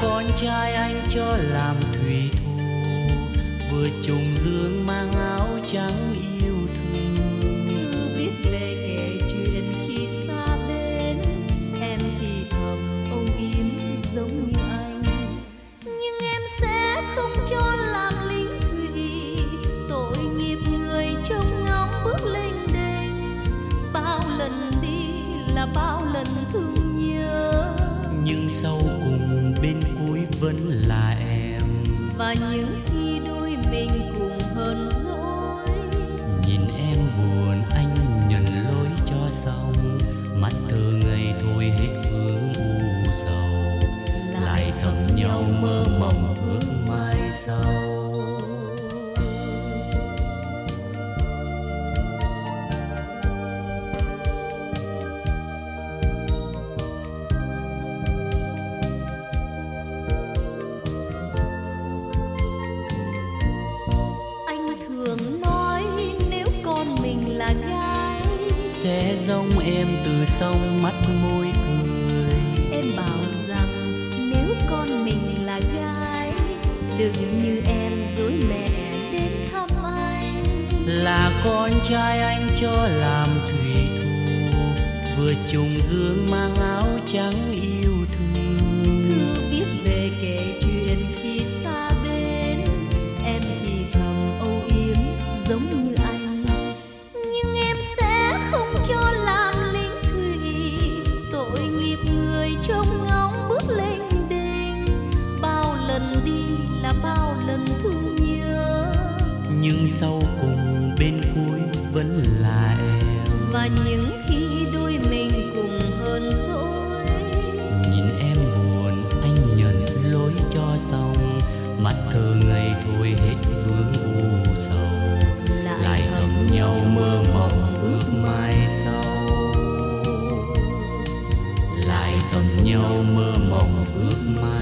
con trai anh cho làm thủy thủ, vừa trùng dương mang áo trắng yêu thương. Thư viết về kể chuyện khi xa bên, em thì thầm âu yếm giống như anh. Nhưng em sẽ không cho làm lính thủy, tội nghiệp người trông ngóng bước lênh đênh. Bao lần đi là bao lần thương nhớ, nhưng sau cùng bên cuối vẫn là em. và những khi đôi mình cùng hờn dỗi, Nhìn em buồn anh nhận lỗi cho xong, mắt thơ ngây thôi hết vương u sầu, lại thầm nhau mơ mộng ước mai sau. anh thường nói nếu con mình là gái, Sẽ giống em từ sông mắt môi cười. em bảo rằng nếu con mình là gái, đừng như em dối mẹ đến thăm anh. Là con trai anh cho làm thủy thủ, vừa trùng dương mang áo trắng yêu thương. Thư viết về kể chuyện khi xa bên, em thì thầm âu yếm giống như anh. Nhưng em sẽ không cho làm lính thủy, tội nghiệp người trông ngóng bước lênh đênh. Bao lần đi là bao lần thương nhớ, Nhưng sau cùng bên cuối vẫn là em. và những khi đôi mình cùng hờn dỗi, Nhìn em buồn anh nhận lỗi cho xong, mắt thơ ngây thôi hết vương u sầu, lại thầm nhau mơ mộng ước mai sau, lại thầm nhau mơ mộng ước mai.